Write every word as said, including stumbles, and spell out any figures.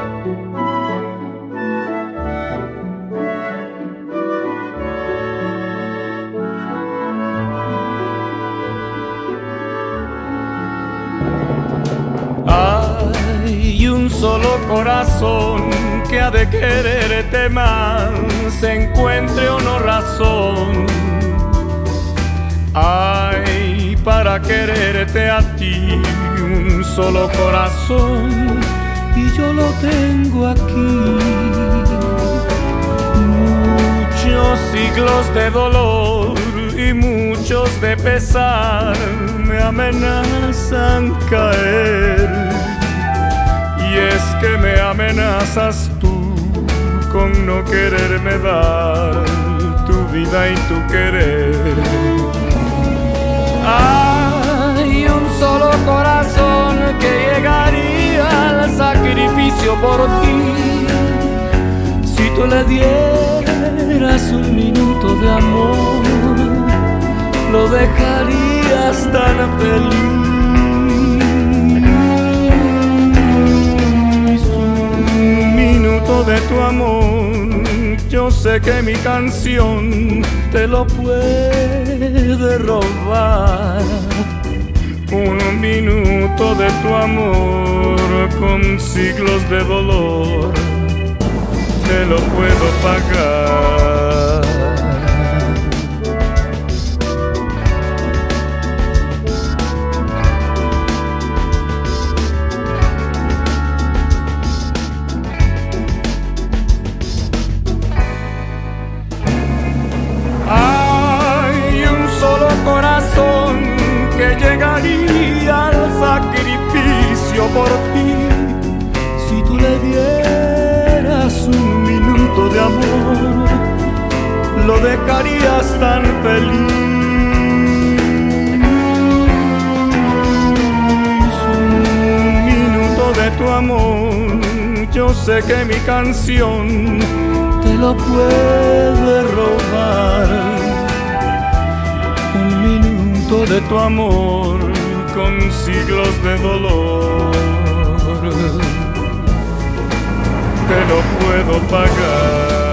Hay un solo corazón que ha de quererte más, se encuentre o no razón. Hay para quererte a ti un solo corazón y yo lo tengo aquí. Muchos siglos de dolor y muchos de pesar me amenazan caer. Y es que me amenazas tú con no quererme dar tu vida y tu querer. Hay un solo corazón que llegaría al sacrificio por ti. Si tú le dieras un minuto de amor, lo dejarías tan feliz. Un minuto de tu amor, yo sé que mi canción te lo puede robar. Un minuto de tu amor con siglos de dolor te lo puedo pagar. Corazón que llegaría al sacrificio por ti. Si tú le dieras un minuto de amor, lo dejarías tan feliz. Un minuto de tu amor, yo sé que mi canción te lo puede robar. Un minuto de tu amor con siglos de dolor te lo puedo pagar.